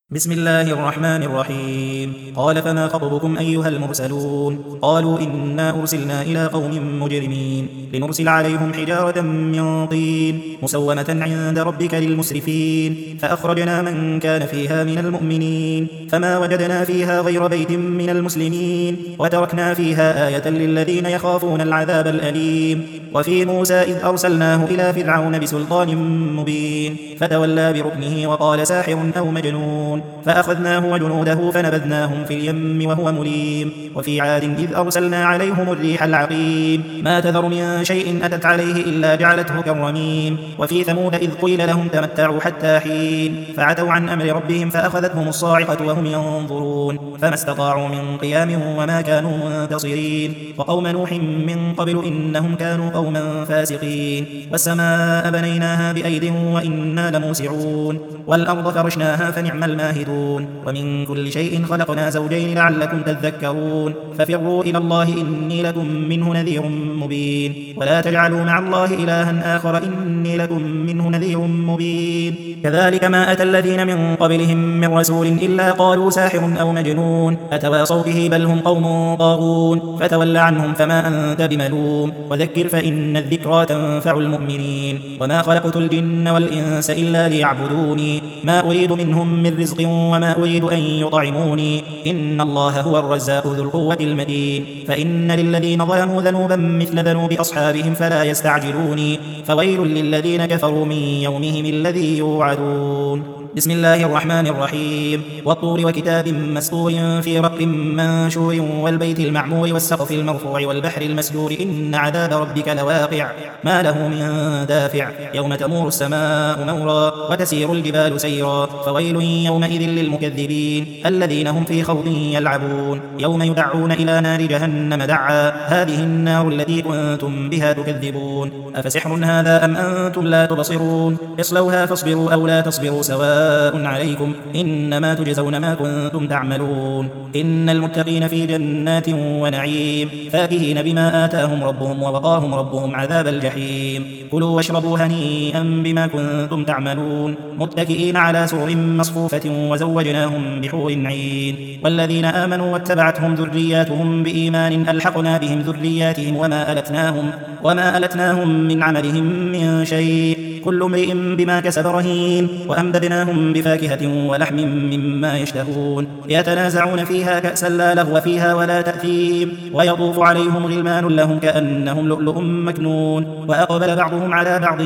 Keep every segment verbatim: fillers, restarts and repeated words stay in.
بسم الله الرحمن الرحيم. قال فما خطبكم أيها المرسلون؟ قالوا إنا أرسلنا إلى قوم مجرمين لنرسل عليهم حجارة من طين مسومة عند ربك للمسرفين فأخرجنا من كان فيها من المؤمنين فما وجدنا فيها غير بيت من المسلمين وتركنا فيها آية للذين يخافون العذاب الأليم. وفي موسى إذ أرسلناه إلى فرعون بسلطان مبين فتولى بركنه وقال ساحر أو مجنون فأخذناه وجنوده فنبذناهم في اليم وهو مليم. وفي عاد إذ أرسلنا عليهم الريح العقيم ما تذر من شيء أتت عليه إلا جعلته كالرميم. وفي ثمود إذ قيل لهم تمتعوا حتى حين فعتوا عن أمر ربهم فأخذتهم الصاعقة وهم ينظرون فما استطاعوا من قيام وما كانوا منتصرين. وقوم نوح من قبل إنهم كانوا قوما فاسقين. والسماء بنيناها بأيد وإنا لموسعون والأرض فرشناها فنعم الماهدون. ومن كل شيء خلقنا زوجين لعلكم تذكرون. ففروا إلى الله إني لكم منه نذير مبين ولا تجعلوا مع الله إلها آخر إني لكم منه نذير مبين. كذلك ما أتى الذين من قبلهم من رسول إلا قالوا ساحر أو مجنون أتواصوا به بل هم قوم طاغون فتول عنهم فما أنت بملوم وذكر فإن الذكرى تنفع المؤمنين. وما خلقت الجن والإنس إلا ليعبدوني ما أريد منهم من رزق وما أريد أن يطعموني إن الله هو الرزاق ذو القوة المتين. فإن للذين ظلموا ذنوبا مثل ذنوب أصحابهم فلا يستعجلوني فويل للذين كفروا من يومهم الذي يوعدون. بسم الله الرحمن الرحيم. والطور وكتاب مسطور في رق منشور والبيت المعمور والسقف المرفوع والبحر المسجور إن عذاب ربك لواقع ما له من دافع يوم تمور السماء مورا وتسير الجبال سيرا فويل يومئذ للمكذبين الذين هم في خوض يلعبون. يوم يدعون إلى نار جهنم دعا هذه النار التي كنتم بها تكذبون أفسحر هذا أم أنتم لا تبصرون اصلوها فاصبروا أو لا تصبروا سواء عليكم إنما تجزون ما كنتم تعملون. إن المتقين في جنات ونعيم فاكهين بما آتاهم ربهم ووقاهم ربهم عذاب الجحيم. كلوا واشربوا هنيئا بما كنتم تعملون متكئين على سرر مصفوفة وزوجناهم بحور عين. والذين آمنوا واتبعتهم ذرياتهم بإيمان ألحقنا بهم ذرياتهم وما ألتناهم, وما ألتناهم من عملهم من شيء كل امرئ بما كسب رهين. وأمددناهم بفاكهة ولحم مما يشتهون يتنازعون فيها كأسا لا لغو فيها ولا تأثيم ويطوف عليهم غلمان لهم كأنهم لؤلؤ مكنون. وأقبل بعضهم على بعض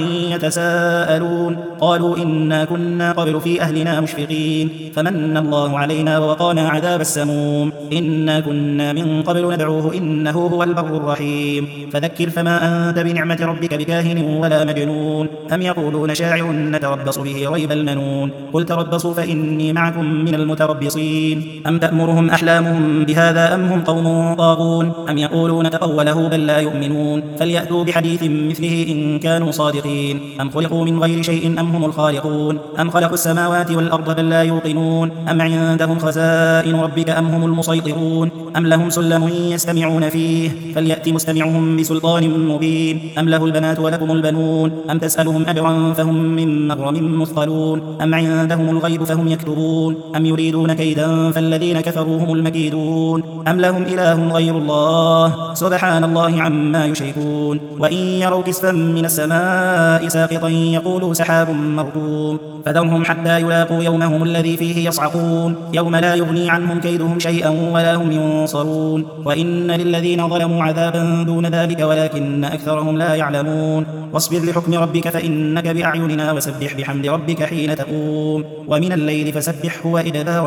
يتساءلون قالوا إنا كنا قبل في أهلنا مشفقين فمن الله علينا ووقانا عذاب السموم إنا كنا من قبل ندعوه إنه هو البر الرحيم. فذكر فما أنت بنعمة ربك بكاهن ولا مجنون أم يقولون شاعر نتربص به ريب المنون قل تربصوا فإني معكم من المتربصين أم تأمرهم أحلامهم بهذا أم هم قوم طاغون أم يقولون تقوله بل لا يؤمنون فليأتوا بحديث مثله إن كانوا صادقين أم خلقوا من غير شيء أم هم الخالقون أم خلقوا السماوات والأرض بل لا يوقنون أم عندهم خزائن ربك أم هم المسيطرون أم لهم سلم يستمعون فيه فليأت مستمعهم بسلطان مبين أم له البنات ولكم البنون أم تسألهم أجرا فهم من مغرم مثقلون أم عندهم الغيب فهم يكتبون أم يريدون كيدا فالذين كفروا هم المكيدون أم لهم إله غير الله سبحان الله عما يشركون. وإن يروا كسفا من السماء ساقطا يقولوا سحاب مركوم فذرهم حتى يلاقوا يومهم الذي فيه يصعقون يوم لا يغني عنهم كيدهم شيئا ولا هم ينصرون. وإن للذين ظلموا عذابا دون ذلك ولكن أكثرهم لا يعلمون. واصبر لحكم ربك فإنك بأعيننا وسبح بحمد ربك حين تقوم ومن الليل فسبحه وإدبار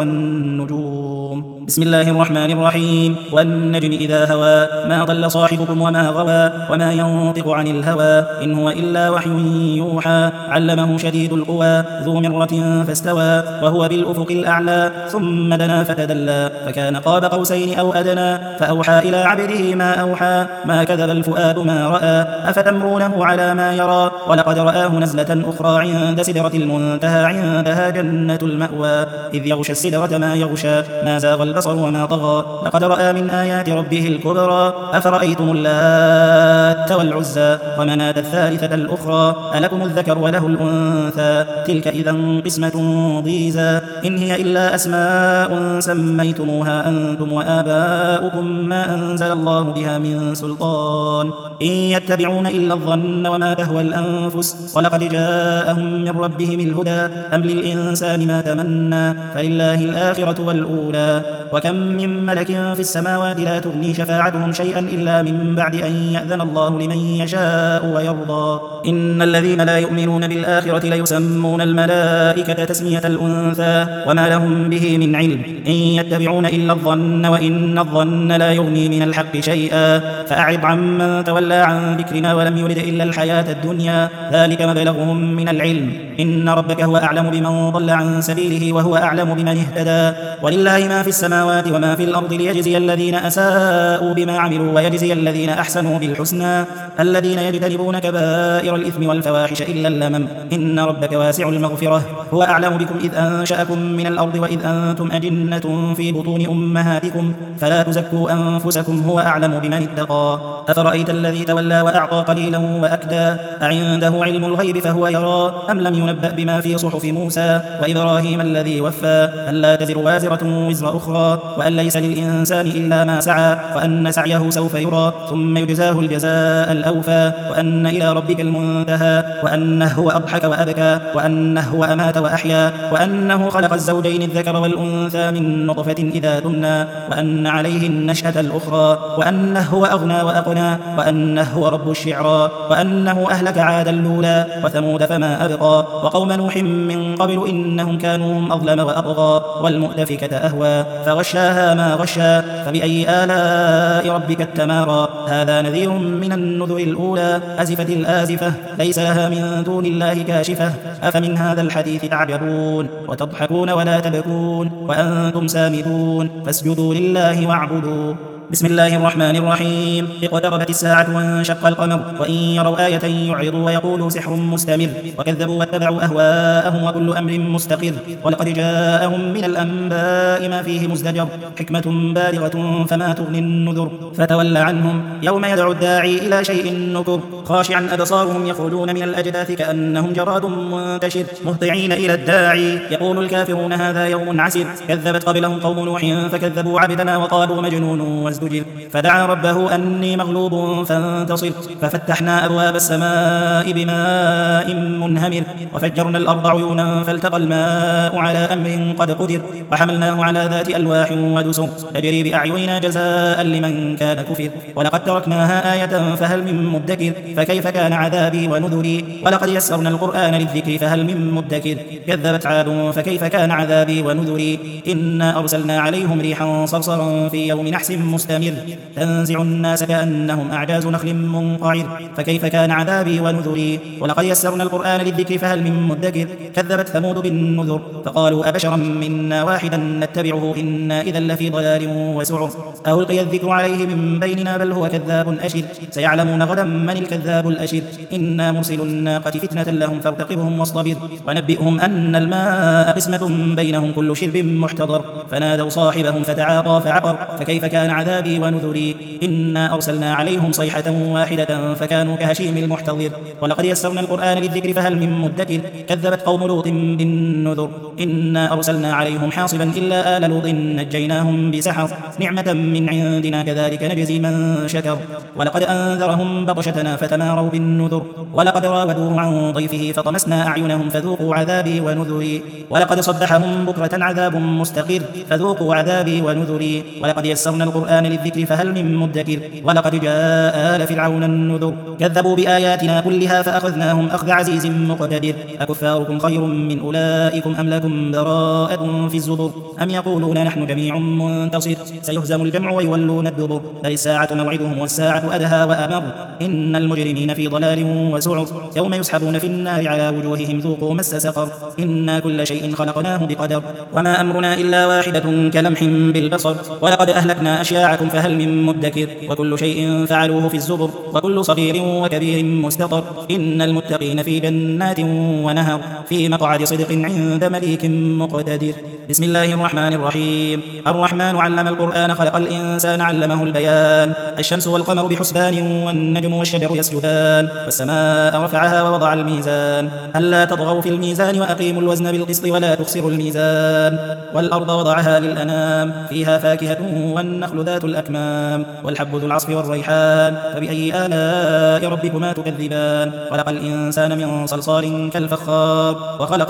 النجوم. بسم الله الرحمن الرحيم. والنجم إذا هوى ما ضل صاحبكم وما غوى وما ينطق عن الهوى إن هو إلا وحي يوحى علمه شديد القوى ذو مرة فاستوى وهو بالأفق الأعلى ثم دنا فتدلى فكان قاب قوسين أو أدنى فأوحى إلى عبده ما أوحى ما كذب الفؤاد ما رأى أفتمرونه على ما يرى ولقد رآه نزلة أخرى عند سدرة المنتهى عندها جنة المأوى إذ يغشى السدرة ما يغشى ما زاغ البصر البصر وما طغى لقد رأى من آيات ربه الكبرى أفرأيتم اللات والعزى ومناة الثالثة الأخرى ألكم الذكر وله الأنثى تلك إذا قسمة ضيزى إن هي إلا أسماء سميتموها أنتم وآباؤكم ما أنزل الله بها من سلطان إن يتبعون إلا الظن وما تهوى الأنفس ولقد جاءهم من ربهم الهدى أم للإنسان ما تمنى فلله الآخرة والأولى وكم من ملك في السماوات لا تغني شفاعتهم شيئا إلا من بعد أن يأذن الله لمن يشاء ويرضى إن الذين لا يؤمنون بالآخرة ليسمون الملائكة تسمية الأنثى وما لهم به من علم إن يتبعون إلا الظن وإن الظن لا يغني من الحق شيئا فأعرض عمن تولى عن ذكرنا ولم يرد إلا الحياة الدنيا ذلك مبلغهم من العلم إن ربك هو أعلم بمن ضل عن سبيله وهو أعلم بمن اهتدى ولله ما في السماوات وما في الأرض ليجزي الذين أساءوا بما عملوا ويجزي الذين أحسنوا بالحسنى الذين يجتنبون كبائر الإثم والفواحش إلا اللمم إن ربك واسع المغفرة هو أعلم بكم إذ أنشأكم من الأرض وإذ أنتم أجنة في بطون أمهاتكم فلا تزكوا أنفسكم هو أعلم بمن اتقى أفرأيت الذي تولى وأعطى قليلا وأكدى أعنده علم الغيب فهو يرى أم لم ينبأ بما في صحف موسى وإبراهيم الذي وفى ألا تزر وازرة وزر أخرى وأن ليس للإنسان إلا ما سعى وأن سعيه سوف يرى ثم يجزاه الجزاء الأوفى وأن إلى ربك المنتهى وأنه هو أضحك وأبكى وأنه هو أمات وأحيا وأنه خلق الزوجين الذكر والأنثى من نطفة إذا تمنى وأن عليه النشأة الأخرى وأنه هو أغنى وأقنى وأنه هو رب الشعرى وأنه أهلك عادا الأولى وثمود فما أبقى وقوم نوح من قبل إنهم كانوا أظلم وأطغى والمؤتفكة أهوى فغشاها ما غشى فبأي آلاء ربك التمارى هذا نذير من النذر الأولى أزفت الآزفة ليس لها من دون الله كاشفة أفمن هذا الحديث تعجبون وتضحكون ولا تبكون وأنتم سامدون فاسجدوا لله واعبدوا بسم الله الرحمن الرحيم اقتربت الساعة وانشق القمر وإن يروا آية يعرضوا ويقولوا سحر مستمر وكذبوا واتبعوا أهواءهم وكل أمر مستقر ولقد جاءهم من الأنباء ما فيه مزدجر حكمة بالغة فما تغني النذر فتول عنهم يوم يدعو الداعي إلى شيء نكر خاشعا أبصارهم يخرجون من الأجداث كأنهم جراد منتشر مهطعين إلى الداعي يقول الكافرون هذا يوم عسر كذبت قبلهم قوم نوح فكذبوا عبدنا وقالوا مجنون وازدجر فدعا ربه أني مغلوب فانتصر ففتحنا أبواب السماء بماء منهمر وفجرنا الأرض عيونا فالتقى الماء على أمر قد قدر وحملناه على ذات ألواح ودسر تجري بأعيننا جزاء لمن كان كفر ولقد تركناها آية فهل من مدكر فكيف كان عذابي ونذري ولقد يسرنا القرآن للذكر فهل من مدكر كذبت عاد فكيف كان عذابي ونذري إنا أرسلنا عليهم ريحا صرصرا في يوم نحس مستمر تنزع الناس كأنهم أعجاز نخل منقعر فكيف كان عذابي ونذري ولقد يسرنا القرآن للذكر فهل من مدكر كذبت ثمود بالنذر فقالوا أبشرا منا واحدا نتبعه إنا إذا لفي ضلال وسعر ألقي الذكر عليه من بيننا بل هو كذاب أشر سيعلمون غدا من الكذاب الأشر إنا مرسل الناقة فتنة لهم فارتقبهم واصطبر ونبئهم أن الماء قسمة بينهم كل شرب محتضر فنادوا صاحبهم فتعاطى فعقر فكيف كان عذابي ونذري إنا أرسلنا عليهم صيحة واحدة فكانوا كهشيم المحتضر ولقد يسرنا القرآن للذكر فهل من مدكر كذبت قوم لوط بالنذر إنا أرسلنا عليهم حاصبا إلا آل لوط نجيناهم بسحر نعمة من عندنا كذلك نجزي من شكر ولقد أنذرهم بطشتنا فتماروا بالنذر ولقد راودوه عن ضيفه فطمسنا أعينهم فذوقوا عذابي ونذري ولقد صبحهم بكرة عذاب مستقر فذوقوا عذابي ونذري ولقد يسرنا القرآن للذكر فهل من مدكر ولقد جاء آل فرعون النذر كذبوا بآياتنا كلها فأخذناهم أخذ عزيز مقتدر أكفاركم خير من أولئكم أم لكم براءة في الزبر أم يقولون نحن جميع منتصر سيهزم الجمع ويولون الدبر بل الساعة موعدهم والساعة أدهى وأمر إن المجرمين في ضلال وسعر يوم يسحبون في النار على وجوههم ذوقوا مس سقر إنا كل شيء خلقناه بقدر وما أمرنا إلا واحدة كلمح بالبصر ولقد أهلكنا أشياعكم دعاكم فهل من مدكر وكل شيء فعلوه في الزبر وكل صغير وكبير مستطر إن المتقين في جنات ونهر في مقعد صدق عند مليك مقتدر. بسم الله الرحمن الرحيم. الرحمن علم القرآن خلق الإنسان علمه البيان. الشمس والقمر بحسبان والنجم والشجر يسجدان والسماء رفعها ووضع الميزان ألا تطغوا في الميزان وأقيموا الوزن بالقسط ولا تخسروا الميزان والأرض وضعها للأنام فيها فاكهة والنخل ذات الأكمام والحب ذو العصف والريحان فبأي آلاء ربكما تكذبان. خلق الإنسان من صلصال كالفخار وخلق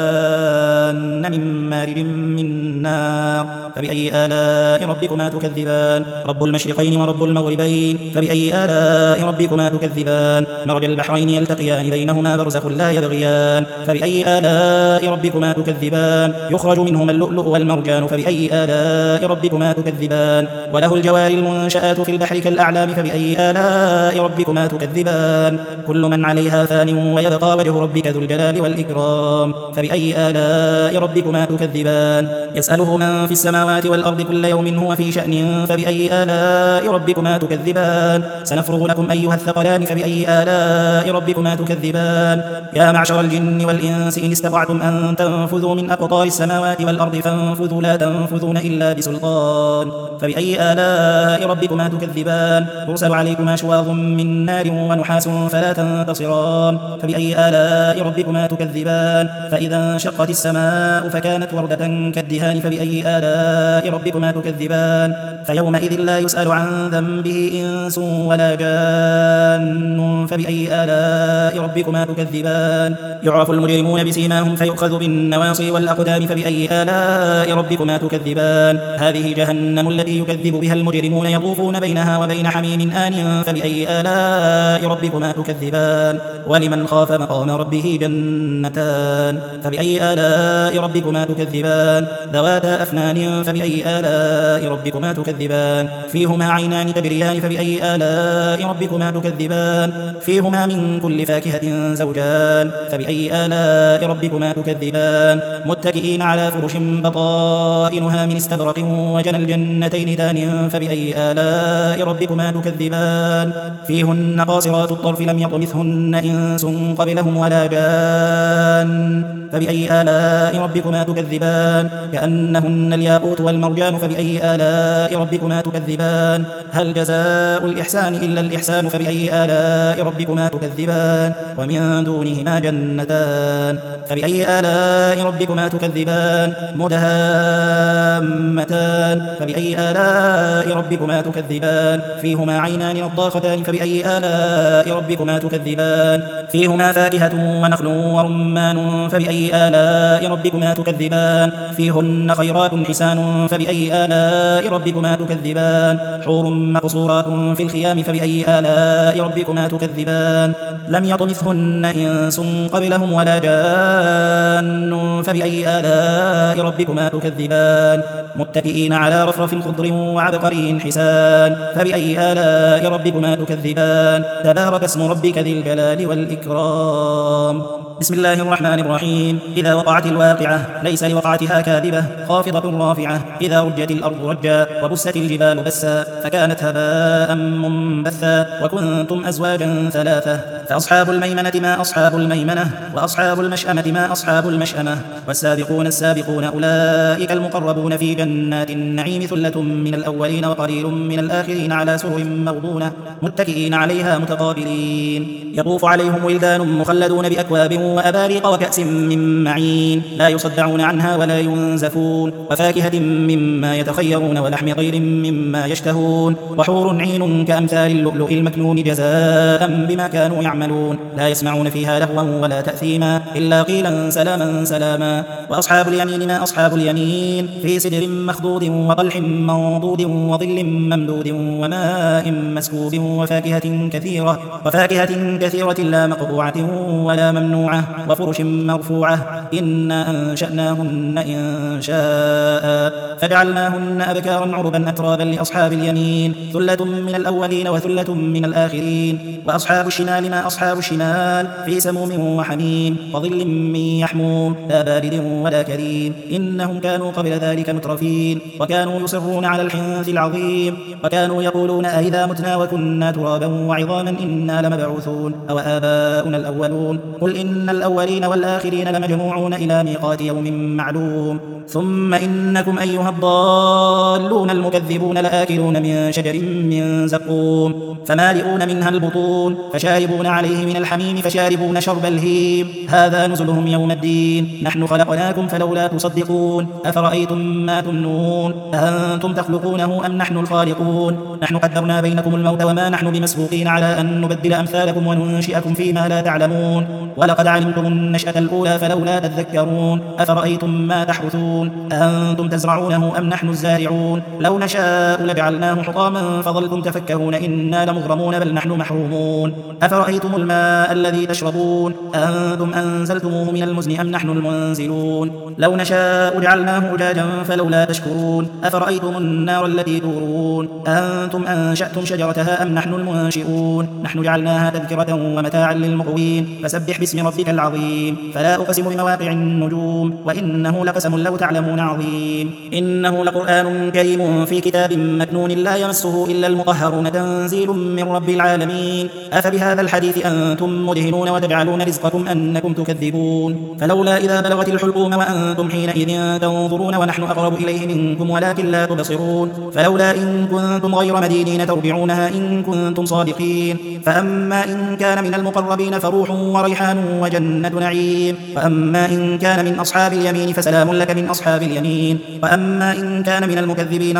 الجان من مارج من نار فبأي آلاء ربكما تكذبان. رب المشرقين ورب المغربين فبأي آلاء ربكما تكذبان. مرج البحرين يلتقيان بينهما برزخ لا يبغيان فبأي آلاء ربكما تكذبان. يخرج منهما اللؤلؤ والمرجان فبأي آلاء ربكما تكذبان. وله الجوار المنشآت في البحر كالأعلام فبأي آلاء ربكما تكذبان. كل من عليها فان ويبقى وجه ربك ذو الجلال والإكرام فبأي آلاء ربكما تكذبان. يسأله من في السماوات والأرض كل يوم هو في شأن فبأي آلاء ربكما تكذبان. سنفرغ لكم أيها الثقلان فبأي آلاء ربكما تكذبان. يا معشر الجن والإنس إن استطعتم أن تنفذوا من أقطار السماوات والأرض فانفذوا لا تنفذون إلا بسلطان فبأي آلاء ربكما تكذبان. يرسل عليكما شواظ من نار ونحاس فلا تنتصران فبأي آلاء ربكما تكذبان. فإذا انشقت السماء فكانت وردة كالدهان فبأي آلاء ربكما تكذبان. فيومئذ لا يسأل عن ذنبه إنس ولا جان فبأي آلاء ربكما تكذبان. يعرف المجرمون بسيماهم فيؤخذ بالنواصي والأقدام فبأي آلاء ربكما تكذبان. هذه جهنم التي يكذب بها المجرمون يطوفون بينها وبين حميم آن فبأي آلاء ربكما تكذبان. ولمن خاف مقام ربه جنتان فبأي آلاء ربكما تكذبان. ذواتا أفنان فبأي آلاء ربكما تكذبان. فيهما عينان تجريان فبأي آلاء ربكما تكذبان. فيهما من كل فاكهة زوجان فبأي آلاء ربكما تكذبان. متكئين على فرش بطائنها من استبرق وجنى الجنتين دان فبأي آلاء ربكما تكذبان. فيهن قاصرات الطرف لم يطمثهن إنس قبلهم ولا جان فبأي آلاء ربكما تكذبان. كأنهن الياقوت والمرجان فبأي آلاء ربكما تكذبان. هل جزاء الإحسان إلا الإحسان فبأي آلاء ربكما تكذبان. ومن دونهما جنتان فبأي آلاء ربكما تكذبان. مدهامتان فبأي آلاء ربكما تكذبان. فيهما عينان نضاختان فبأي آلاء ربكما تكذبان. فيهما فاكهة ونخل ورمان فبأي آلاء ربكما تكذبان. فيهن خيرات حسان فبأي آلاء ربكما تكذبان. حور مقصورات في الخيام فبأي آلاء ربكما تكذبان. لم يطمثهن إنس قبلهم ولا جان فبأي آلاء ربكما تكذبان. متكئين على رفرف خضر وعبقري حسان فبأي آلاء ربكما تكذبان. تبارك اسم ربك ذي الجلال والإكرام. بسم الله الرحمن الرحيم. إذا وقعت الواقعة ليس لوقعتها كاذبة خافضة رافعة. إذا رجت الأرض رجا وبست الجبال بسا فكانت هباء منبثا وكنتم أزواجا ثلاثة فأصحاب الميمنة ما أصحاب الميمنة وأصحاب المشأمة ما أصحاب المشأمة والسابقون السابقون أولئك المقربون في جنات النعيم ثلة من الأولين وقليل من الآخرين على سرر موضونة متكئين عليها متقابلين. يطوف عليهم ولدان مخلدون بأكواب وأباريق وكأس من معين لا يصدعون عنها ولا ينزفون وفاكهة مما يتخيرون ولحم طير مما يشتهون وحور عين كأمثال اللؤلؤ المكنون جزاء بما كانوا يعملون. لا يسمعون فيها لغوا ولا تأثيما إلا قيلا سلاما سلاما. وأصحاب اليمين ما أصحاب اليمين في سدر مخضود وطلح منضود وظل ممدود وماء مسكوب وفاكهة كثيرة وفاكهة كثيرة لا مقطوعة ولا ممنوعة وفرش مرفوعة. إنا أنشأناهن إن شاء فجعلناهن أبكارا عربا أترابا لأصحاب اليمين ثلة من الأولين وثلة من الآخرين. وأصحاب الشمال ما أما أصحاب الشمال في سموم وحميم وظل من يحموم لا بارد ولا كريم إنهم كانوا قبل ذلك مترفين وكانوا يصرون على الحنث العظيم وكانوا يقولون أئذا متنا وكنا ترابا وعظاما إنا لمبعوثون أو آباؤنا الأولون قل إن الأولين والآخرين لمجموعون إلى ميقات يوم معلوم ثم إنكم أيها الضالون المكذبون لآكلون من شجر من زقوم فمالئون منها البطون فشاربون عليه من الحميم فشاربون شرب الهيم هذا نزلهم يوم الدين نحن خلقناكم فلولا تصدقون أفرأيتم ما تمنون أأنتم تخلقونه أم نحن الخالقون نحن قدرنا بينكم الموت وما نحن بمسبوقين على أن نبدل أمثالكم وننشئكم فيما لا تعلمون ولقد علمتم النشأة الأولى فلولا تذكرون أفرأيتم ما تحرثون أأنتم تزرعونه أم نحن الزارعون لو نشاء لجعلناه حطاما فظلتم تفكهون إنا لمغرمون بل نحن محرومون أفرأيتم الماء الذي تشربون أأنتم أنزلتموه من المزن أم نحن المنزلون لو نشاء جعلناه أجاجا فلولا تشكرون أفرأيتم النار التي تورون أأنتم أنشأتم شجرتها أم نحن المنشئون نحن جعلناها تذكرة ومتاعا للمقوين فسبح باسم ربك العظيم فلا أقسم بمواقع النجوم وإنه لقسم لو تعلمون عظيم إنه لقرآن كريم في كتاب مكنون لا يمسه إلا المطهرون تنزيل من رب العالمين أفبهذا الحديث أنتم مدهنون وتجعلون رزقكم أنكم تكذبون فلولا إذا بلغت الحلقوم وأنتم حينئذ تنظرون ونحن أقرب إليه منكم ولكن لا تبصرون فلولا إن كنتم غير مدينين ترجعونها إن كنتم صادقين فأما إن كان من المقربين فروح وريحان وجنة نعيم وأما إن كان من أصحاب اليمين فسلام لك من أصحاب اليمين وأما إن كان من المكذبين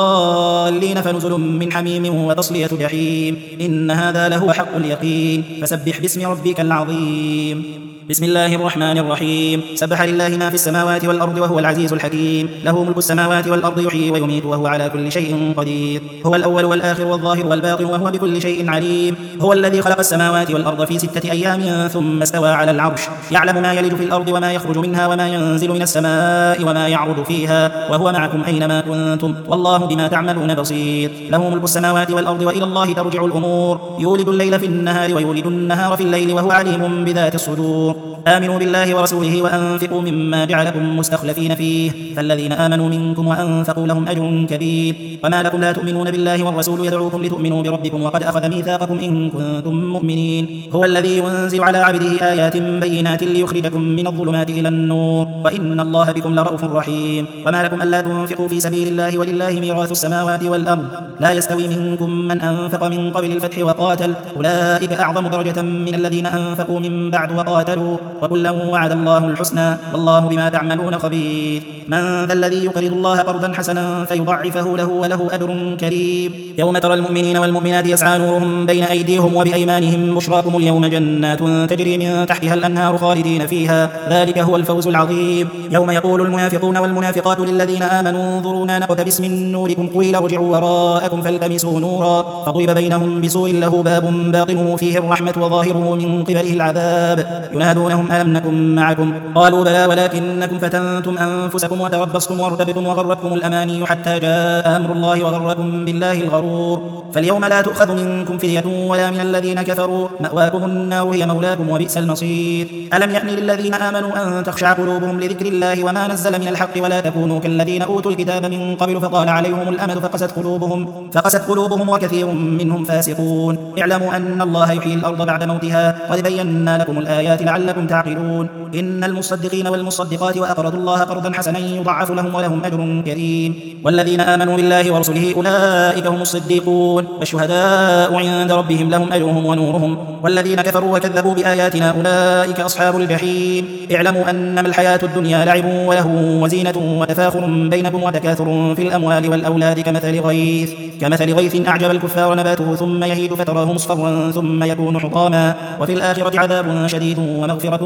الضالين فنزل من حميم وتصلية جحيم إن هذا لهو حق اليقين فسبح باسم ربك العظيم بسم الله الرحمن الرحيم سبح لله ما في السماوات والأرض وهو العزيز الحكيم له ملك السماوات والأرض يحيي ويميت وهو على كل شيء قدير هو الأول والآخر والظاهر والباطن وهو بكل شيء عليم هو الذي خلق السماوات والأرض في ستة أيام ثم استوى على العرش يعلم ما يلج في الأرض وما يخرج منها وما ينزل من السماء وما يعرض فيها وهو معكم أينما كنتم والله بما تعملون بصير له ملك السماوات والأرض وإلى الله ترجع الأمور يولد الليل في النهار ويولد النهار في الليل وهو عليم بذات الصدور آمنوا بالله ورسوله وأنفقوا مما جعلكم مستخلفين فيه فالذين آمنوا منكم وأنفقوا لهم أجر كبير وما لكم لا تؤمنون بالله والرسول يدعوكم لتؤمنوا بربكم وقد أخذ ميثاقكم إن كنتم مؤمنين هو الذي ينزل على عبده آيات بينات ليخرجكم من الظلمات إلى النور وإن الله بكم لرؤوف رحيم وما لكم ألا تنفقوا في سبيل الله ولله ميراث السماوات والأرض لا يستوي منكم من أنفق من قبل الفتح وقاتل أولئك أعظم درجة من الذين أنفقوا من بعد وقاتلوا وكلا وعد الله الحسنى والله بما تعملون خبير من ذا الذي يقرض الله قرضا حسنا فيضعفه له وله أجر كريم يوم ترى المؤمنين والمؤمنات يسعى نورهم بين أيديهم وبأيمانهم بشراكم اليوم جنات تجري من تحتها الأنهار خالدين فيها ذلك هو الفوز العظيم يوم يقول المنافقون والمنافقات للذين آمنوا انظرونا نقتبس من نوركم قيل ارجعوا وراءكم فالتمسوا نورا فضرب بينهم بسور له باب باطنه فيه الرحمة وظاهره من قبله العذاب ينادونهم ألم نكن معكم قالوا بلى ولكنكم فتنتم أنفسكم وتربصتم وارتبتم وغرتكم الأماني حتى جاء أمر الله وغركم بالله الغرور فاليوم لا تؤخذ منكم فدية ولا من الذين كفروا مأواكم النار هي مولاكم وبئس المصير ألم يأن للذين آمنوا أن تخشع قلوبهم لذكر الله وما نزل من الحق ولا تكونوا كالذين أوتوا الكتاب من قبل فطال عليهم الأمد فقست قلوبهم فقست قلوبهم وكثير منهم فاسقون اعلموا أن الله يحيي الأرض بعد موتها قد بينا لكم الآيات لعلكم تعقلون إن المصدقين والمصدقات وأقرضوا الله قرضا حسنا يضعف لهم ولهم أجر كريم والذين آمنوا بالله ورسله أولئك هم الصديقون والشهداء عند ربهم لهم أجرهم ونورهم والذين كفروا وكذبوا بآياتنا أولئك أصحاب الجحيم اعلموا أنما الحياة الدنيا لعب ولهو وزينة وتفاخر بينكم وتكاثر في الأموال والأولاد كمثل غيث كمثل غيث أعجب الكفار نباته ثم يهيج فتراه مصفرا ثم يكون حطاما وفي الآخرة عذاب شديد ومغفرة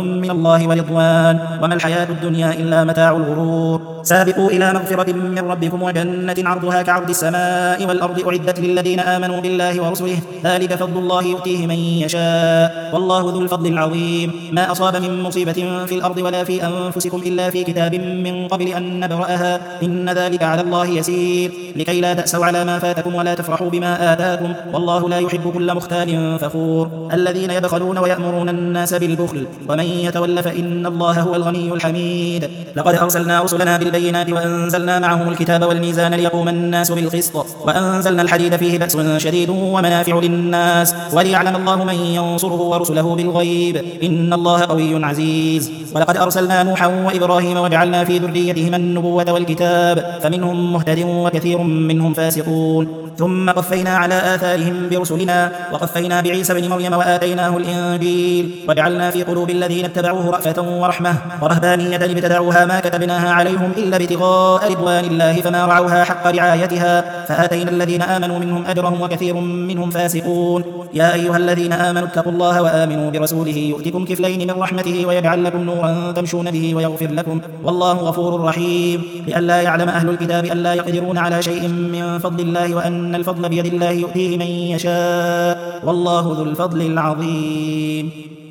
من الله ورضوان وما الحياة الدنيا إلا متاع الغرور. سابقوا إلى مغفرة من ربكم وجنة عرضها كعرض السماء والأرض أعدت للذين آمنوا بالله ورسله ذلك فضل الله يؤتيه من يشاء والله ذو الفضل العظيم. ما أصاب من مصيبة في الأرض ولا في أنفسكم إلا في كتاب من قبل أن نبرأها إن ذلك على الله يسير لكي لا تأسوا على ما فاتكم ولا تفرحوا بما آتاكم والله لا يحب كل مختال فخور. الذين يبخلون ويأمرون الناس بالبخل ومن يتول فإن الله هو الغني الحميد. لقد أرسلنا رسلنا بالبينات وأنزلنا معهم الكتاب والميزان ليقوم الناس بالقسط وأنزلنا الحديد فيه بأس شديد ومنافع للناس وليعلم الله من ينصره ورسله بالغيب إن الله قوي عزيز. ولقد أرسلنا نوحا وإبراهيم وجعلنا في ذريتهما النبوة والكتاب فمنهم مهتد وكثير منهم فاسقون. ثم قفينا على آثارهم برسلنا وقفينا بعيسى بن مريم وآتيناه الإنجيل وجعلنا في قلوب الذين اتبعوه رأفة ورحمة ورهبانية ابتدعوها ما كتبناها عليهم إلا ابتغاء رضوان الله فما رعوها حق رعايتها فآتينا الذين آمنوا منهم أجرهم وكثير منهم فاسقون. يا أيها الذين آمنوا اتقوا الله وآمنوا برسوله يؤتكم كفلين من رحمته ويجعل لكم نورا تمشون به ويغفر لكم والله غفور رحيم. لئلا يعلم أهل الكتاب ألا يقدرون على شيء من فضل الله وأن الفضل بيد الله يؤتيه من يشاء والله ذو الفضل العظيم.